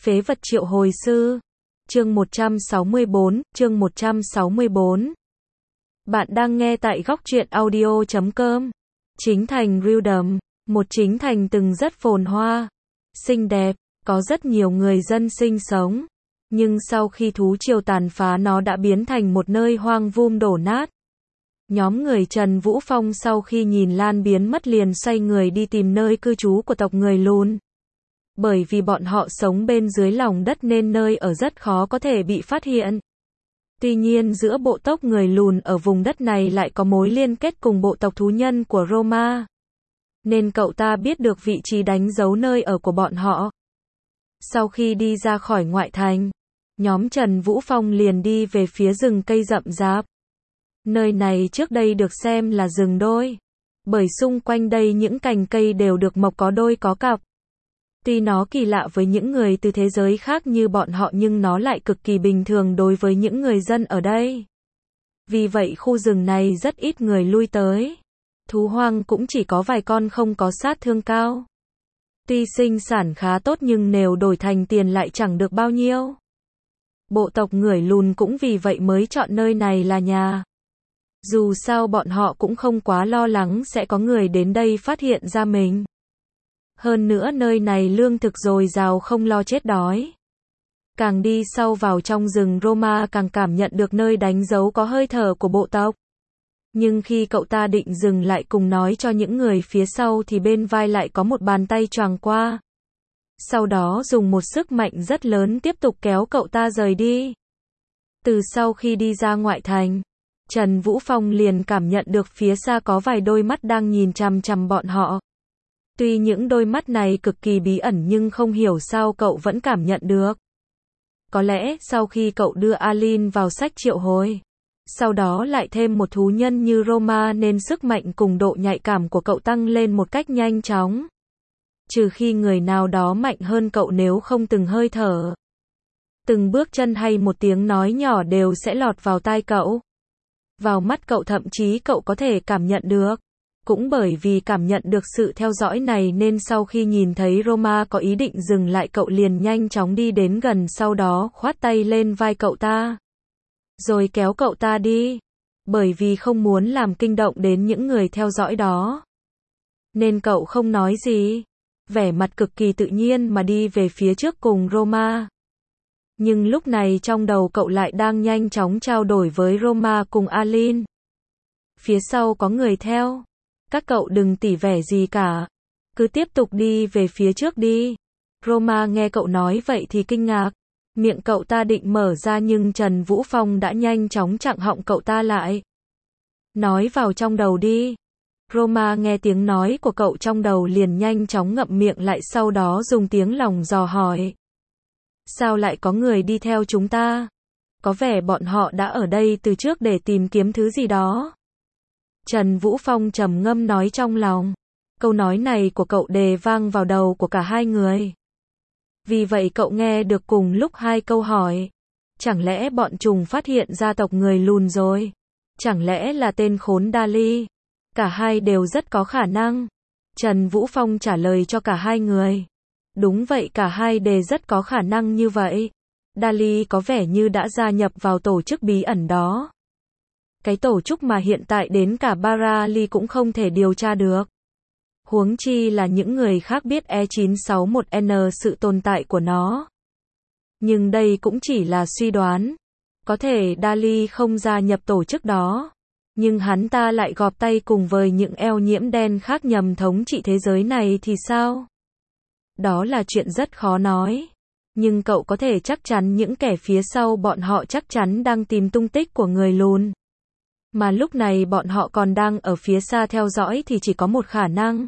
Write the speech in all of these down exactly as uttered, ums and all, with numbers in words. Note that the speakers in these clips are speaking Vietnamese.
Phế vật triệu hồi sư. Chương một trăm sáu mươi bốn, chương một trăm sáu mươi bốn. Bạn đang nghe tại góc truyện audio chấm com. Chính thành Rildam, một chính thành từng rất phồn hoa, xinh đẹp, có rất nhiều người dân sinh sống. Nhưng sau khi thú triều tàn phá nó đã biến thành một nơi hoang vu đổ nát. Nhóm người Trần Vũ Phong sau khi nhìn Lan biến mất liền xoay người đi tìm nơi cư trú của tộc người Lùn. Bởi vì bọn họ sống bên dưới lòng đất nên nơi ở rất khó có thể bị phát hiện. Tuy nhiên giữa bộ tộc người Lùn ở vùng đất này lại có mối liên kết cùng bộ tộc thú nhân của Roma. Nên cậu ta biết được vị trí đánh dấu nơi ở của bọn họ. Sau khi đi ra khỏi ngoại thành, nhóm Trần Vũ Phong liền đi về phía rừng cây rậm rạp. Nơi này trước đây được xem là rừng đôi, bởi xung quanh đây những cành cây đều được mọc có đôi có cặp. Tuy nó kỳ lạ với những người từ thế giới khác như bọn họ nhưng nó lại cực kỳ bình thường đối với những người dân ở đây. Vì vậy khu rừng này rất ít người lui tới. Thú hoang cũng chỉ có vài con không có sát thương cao. Tuy sinh sản khá tốt nhưng nếu đổi thành tiền lại chẳng được bao nhiêu. Bộ tộc người Lùn cũng vì vậy mới chọn nơi này là nhà. Dù sao bọn họ cũng không quá lo lắng sẽ có người đến đây phát hiện ra mình. Hơn nữa nơi này lương thực dồi dào không lo chết đói. Càng đi sâu vào trong rừng Roma càng cảm nhận được nơi đánh dấu có hơi thở của bộ tộc. Nhưng khi cậu ta định dừng lại cùng nói cho những người phía sau thì bên vai lại có một bàn tay choàng qua. Sau đó dùng một sức mạnh rất lớn tiếp tục kéo cậu ta rời đi. Từ sau khi đi ra ngoại thành, Trần Vũ Phong liền cảm nhận được phía xa có vài đôi mắt đang nhìn chằm chằm bọn họ. Tuy những đôi mắt này cực kỳ bí ẩn nhưng không hiểu sao cậu vẫn cảm nhận được. Có lẽ sau khi cậu đưa Alin vào sách triệu hồi, sau đó lại thêm một thú nhân như Roma nên sức mạnh cùng độ nhạy cảm của cậu tăng lên một cách nhanh chóng. Trừ khi người nào đó mạnh hơn cậu, nếu không từng hơi thở, từng bước chân hay một tiếng nói nhỏ đều sẽ lọt vào tai cậu. Vào mắt cậu thậm chí cậu có thể cảm nhận được. Cũng bởi vì cảm nhận được sự theo dõi này nên sau khi nhìn thấy Roma có ý định dừng lại cậu liền nhanh chóng đi đến gần, sau đó khoát tay lên vai cậu ta. Rồi kéo cậu ta đi. Bởi vì không muốn làm kinh động đến những người theo dõi đó. Nên cậu không nói gì. Vẻ mặt cực kỳ tự nhiên mà đi về phía trước cùng Roma. Nhưng lúc này trong đầu cậu lại đang nhanh chóng trao đổi với Roma cùng Alin. Phía sau có người theo. Các cậu đừng tỉ vẻ gì cả. Cứ tiếp tục đi về phía trước đi. Roma nghe cậu nói vậy thì kinh ngạc. Miệng cậu ta định mở ra nhưng Trần Vũ Phong đã nhanh chóng chặn họng cậu ta lại. Nói vào trong đầu đi. Roma nghe tiếng nói của cậu trong đầu liền nhanh chóng ngậm miệng lại, sau đó dùng tiếng lòng dò hỏi. Sao lại có người đi theo chúng ta? Có vẻ bọn họ đã ở đây từ trước để tìm kiếm thứ gì đó. Trần Vũ Phong trầm ngâm nói trong lòng. Câu nói này của cậu đề vang vào đầu của cả hai người. Vì vậy cậu nghe được cùng lúc hai câu hỏi. Chẳng lẽ bọn chúng phát hiện ra tộc người Lùn rồi? Chẳng lẽ là tên khốn Dali? Cả hai đều rất có khả năng. Trần Vũ Phong trả lời cho cả hai người. Đúng vậy, cả hai đều rất có khả năng như vậy. Dali có vẻ như đã gia nhập vào tổ chức bí ẩn đó. Cái tổ chức mà hiện tại đến cả Barali cũng không thể điều tra được. Huống chi là những người khác biết E chín sáu một N sự tồn tại của nó. Nhưng đây cũng chỉ là suy đoán. Có thể Dali không gia nhập tổ chức đó. Nhưng hắn ta lại gộp tay cùng với những eo nhiễm đen khác nhằm thống trị thế giới này thì sao? Đó là chuyện rất khó nói. Nhưng cậu có thể chắc chắn những kẻ phía sau bọn họ chắc chắn đang tìm tung tích của người Lùn. Mà lúc này bọn họ còn đang ở phía xa theo dõi thì chỉ có một khả năng.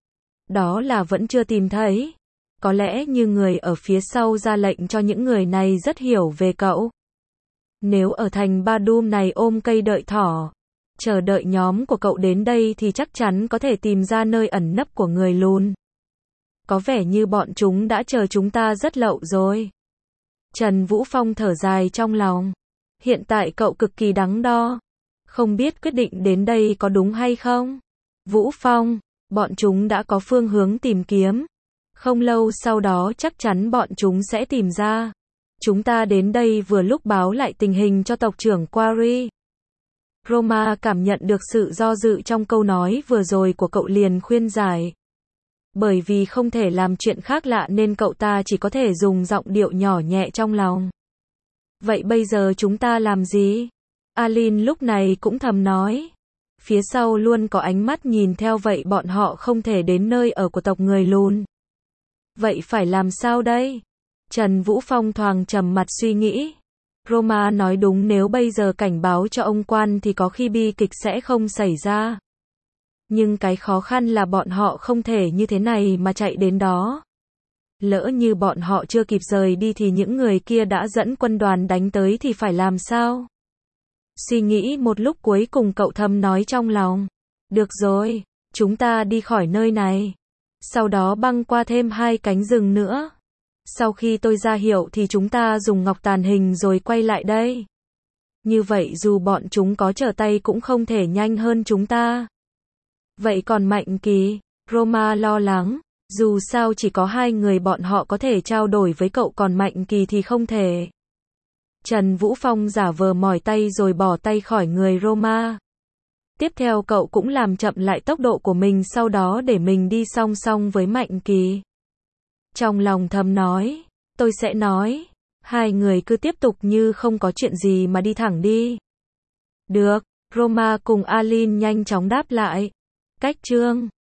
Đó là vẫn chưa tìm thấy. Có lẽ như người ở phía sau ra lệnh cho những người này rất hiểu về cậu. Nếu ở thành Ba Đum này ôm cây đợi thỏ, chờ đợi nhóm của cậu đến đây thì chắc chắn có thể tìm ra nơi ẩn nấp của người Lùn. Có vẻ như bọn chúng đã chờ chúng ta rất lâu rồi. Trần Vũ Phong thở dài trong lòng. Hiện tại cậu cực kỳ đắn đo. Không biết quyết định đến đây có đúng hay không? Vũ Phong, bọn chúng đã có phương hướng tìm kiếm. Không lâu sau đó chắc chắn bọn chúng sẽ tìm ra. Chúng ta đến đây vừa lúc báo lại tình hình cho tộc trưởng Quarry. Roma cảm nhận được sự do dự trong câu nói vừa rồi của cậu liền khuyên giải. Bởi vì không thể làm chuyện khác lạ nên cậu ta chỉ có thể dùng giọng điệu nhỏ nhẹ trong lòng. Vậy bây giờ chúng ta làm gì? Alin lúc này cũng thầm nói. Phía sau luôn có ánh mắt nhìn theo vậy bọn họ không thể đến nơi ở của tộc người lùn. Vậy phải làm sao đây? Trần Vũ Phong thoáng trầm mặt suy nghĩ. Roma nói đúng, nếu bây giờ cảnh báo cho ông quan thì có khi bi kịch sẽ không xảy ra. Nhưng cái khó khăn là bọn họ không thể như thế này mà chạy đến đó. Lỡ như bọn họ chưa kịp rời đi thì những người kia đã dẫn quân đoàn đánh tới thì phải làm sao? Suy nghĩ một lúc cuối cùng cậu thầm nói trong lòng. Được rồi, chúng ta đi khỏi nơi này. Sau đó băng qua thêm hai cánh rừng nữa. Sau khi tôi ra hiệu thì chúng ta dùng ngọc tàn hình rồi quay lại đây. Như vậy dù bọn chúng có trở tay cũng không thể nhanh hơn chúng ta. Vậy còn Mạnh Kỳ? Roma lo lắng. Dù sao chỉ có hai người bọn họ có thể trao đổi với cậu, còn Mạnh Kỳ thì không thể. Trần Vũ Phong giả vờ mỏi tay rồi bỏ tay khỏi người Roma. Tiếp theo cậu cũng làm chậm lại tốc độ của mình, sau đó để mình đi song song với Mạnh Kỳ. Trong lòng thầm nói, tôi sẽ nói. Hai người cứ tiếp tục như không có chuyện gì mà đi thẳng đi. Được, Roma cùng Alin nhanh chóng đáp lại. Cách chương